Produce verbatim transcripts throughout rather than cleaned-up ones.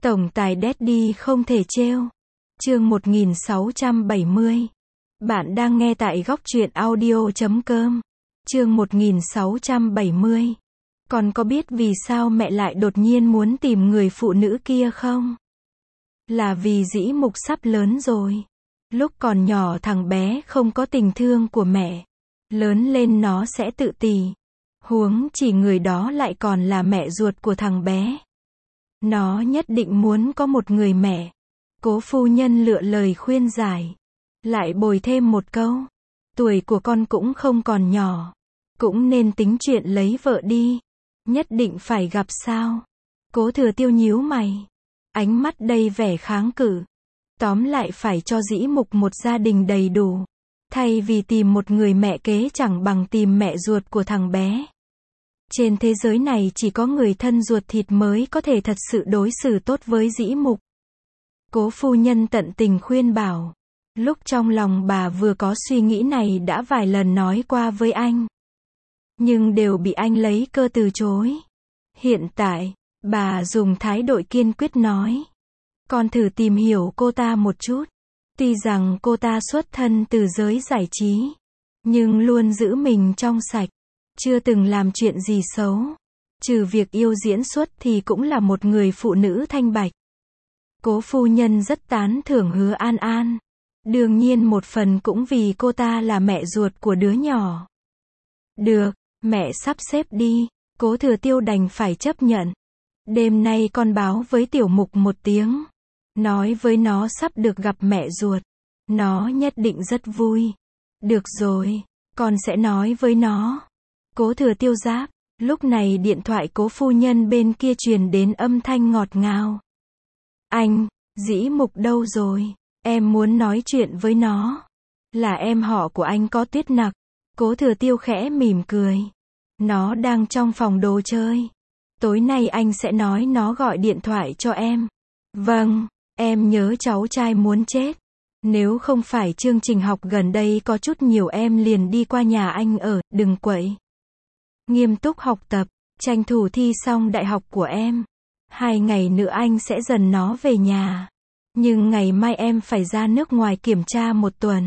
Tổng tài Daddy không thể trêu. Chương một nghìn sáu trăm bảy mươi. Bạn đang nghe tại góc truyện audio chấm com. Chương một nghìn sáu trăm bảy mươi. Con có biết vì sao mẹ lại đột nhiên muốn tìm người phụ nữ kia không? Là vì Dĩ Mục sắp lớn rồi. Lúc còn nhỏ thằng bé không có tình thương của mẹ. Lớn lên nó sẽ tự tì. Huống chỉ người đó lại còn là mẹ ruột của thằng bé. Nó nhất định muốn có một người mẹ. Cố phu nhân lựa lời khuyên giải. Lại bồi thêm một câu. Tuổi của con cũng không còn nhỏ. Cũng nên tính chuyện lấy vợ đi. Nhất định phải gặp sao? Cố Thừa Tiêu nhíu mày. Ánh mắt đầy vẻ kháng cự. Tóm lại phải cho Dĩ Mục một gia đình đầy đủ. Thay vì tìm một người mẹ kế chẳng bằng tìm mẹ ruột của thằng bé. Trên thế giới này chỉ có người thân ruột thịt mới có thể thật sự đối xử tốt với Dĩ Mục. Cố phu nhân tận tình khuyên bảo. Lúc trong lòng bà vừa có suy nghĩ này đã vài lần nói qua với anh. Nhưng đều bị anh lấy cơ từ chối. Hiện tại, bà dùng thái độ kiên quyết nói. Con thử tìm hiểu cô ta một chút. Tuy rằng cô ta xuất thân từ giới giải trí. Nhưng luôn giữ mình trong sạch. Chưa từng làm chuyện gì xấu. Trừ việc yêu diễn xuất thì cũng là một người phụ nữ thanh bạch. Cố phu nhân rất tán thưởng Hứa An An. Đương nhiên một phần cũng vì cô ta là mẹ ruột của đứa nhỏ. Được, mẹ sắp xếp đi. Cố Thừa Tiêu đành phải chấp nhận. Đêm nay con báo với Tiểu Mục một tiếng. Nói với nó sắp được gặp mẹ ruột. Nó nhất định rất vui. Được rồi, con sẽ nói với nó. Cố Thừa Tiêu giáp. Lúc này điện thoại cố phu nhân bên kia truyền đến âm thanh ngọt ngào. Anh, Dĩ Mục đâu rồi? Em muốn nói chuyện với nó. Là em họ của anh có Tuyết Nặc. Cố Thừa Tiêu khẽ mỉm cười. Nó đang trong phòng đồ chơi. Tối nay anh sẽ nói nó gọi điện thoại cho em. Vâng, em nhớ cháu trai muốn chết. Nếu không phải chương trình học gần đây có chút nhiều em liền đi qua nhà anh ở, đừng quậy. Nghiêm túc học tập, tranh thủ thi xong đại học của em. Hai ngày nữa anh sẽ dần nó về nhà. Nhưng ngày mai em phải ra nước ngoài kiểm tra một tuần.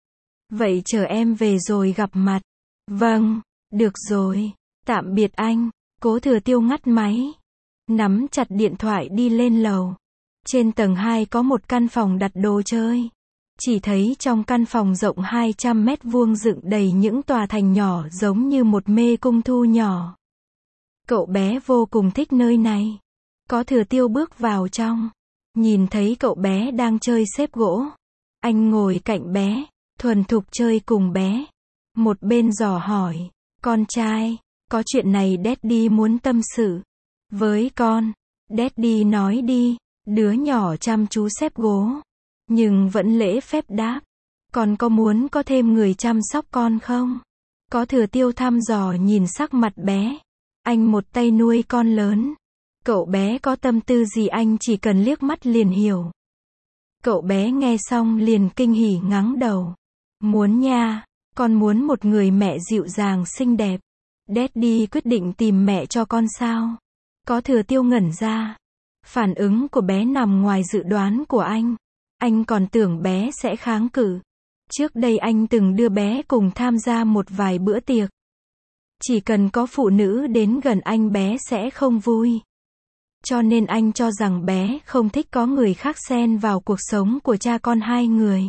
Vậy chờ em về rồi gặp mặt. Vâng, được rồi, tạm biệt anh. Cố Thừa Tiêu ngắt máy. Nắm chặt điện thoại đi lên lầu. Trên tầng hai có một căn phòng đặt đồ chơi. Chỉ thấy trong căn phòng rộng hai trăm mét vuông dựng đầy những tòa thành nhỏ giống như một mê cung thu nhỏ. Cậu bé vô cùng thích nơi này. Có Thừa Tiêu bước vào trong. Nhìn thấy cậu bé đang chơi xếp gỗ. Anh ngồi cạnh bé, thuần thục chơi cùng bé. Một bên dò hỏi. Con trai, có chuyện này Daddy muốn tâm sự với con. Daddy nói đi. Đứa nhỏ chăm chú xếp gỗ. Nhưng vẫn lễ phép đáp. Con có muốn có thêm người chăm sóc con không? Có Thừa Tiêu thăm dò nhìn sắc mặt bé. Anh một tay nuôi con lớn. Cậu bé có tâm tư gì anh chỉ cần liếc mắt liền hiểu. Cậu bé nghe xong liền kinh hỉ ngáng đầu. Muốn nha, con muốn một người mẹ dịu dàng xinh đẹp. Daddy quyết định tìm mẹ cho con sao? Có Thừa Tiêu ngẩn ra. Phản ứng của bé nằm ngoài dự đoán của anh. Anh còn tưởng bé sẽ kháng cự. Trước đây anh từng đưa bé cùng tham gia một vài bữa tiệc. Chỉ cần có phụ nữ đến gần anh bé sẽ không vui. Cho nên anh cho rằng bé không thích có người khác xen vào cuộc sống của cha con hai người.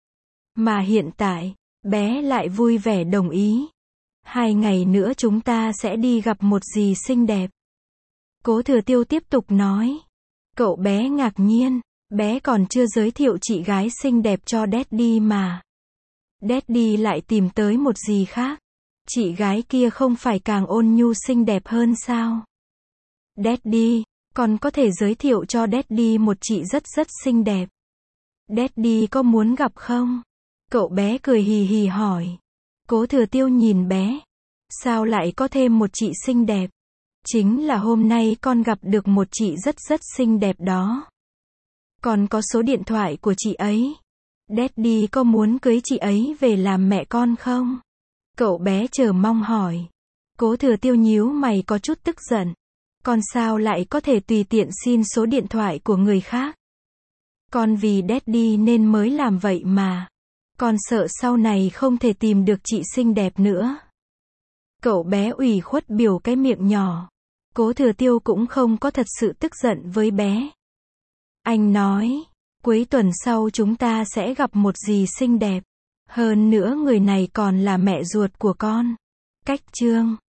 Mà hiện tại, bé lại vui vẻ đồng ý. Hai ngày nữa chúng ta sẽ đi gặp một dì xinh đẹp. Cố Thừa Tiêu tiếp tục nói. Cậu bé ngạc nhiên. Bé còn chưa giới thiệu chị gái xinh đẹp cho Daddy mà. Daddy lại tìm tới một dì khác. Chị gái kia không phải càng ôn nhu xinh đẹp hơn sao? Daddy, con có thể giới thiệu cho Daddy một chị rất rất xinh đẹp. Daddy có muốn gặp không? Cậu bé cười hì hì hỏi. Cố Thừa Tiêu nhìn bé. Sao lại có thêm một chị xinh đẹp? Chính là hôm nay con gặp được một chị rất rất xinh đẹp đó. Con có số điện thoại của chị ấy. Daddy có muốn cưới chị ấy về làm mẹ con không? Cậu bé chờ mong hỏi. Cố Thừa Tiêu nhíu mày có chút tức giận. Con sao lại có thể tùy tiện xin số điện thoại của người khác? Con vì Daddy nên mới làm vậy mà. Con sợ sau này không thể tìm được chị xinh đẹp nữa. Cậu bé ủy khuất biểu cái miệng nhỏ. Cố Thừa Tiêu cũng không có thật sự tức giận với bé. Anh nói, cuối tuần sau chúng ta sẽ gặp một dì xinh đẹp. Hơn nữa người này còn là mẹ ruột của con. Cách chương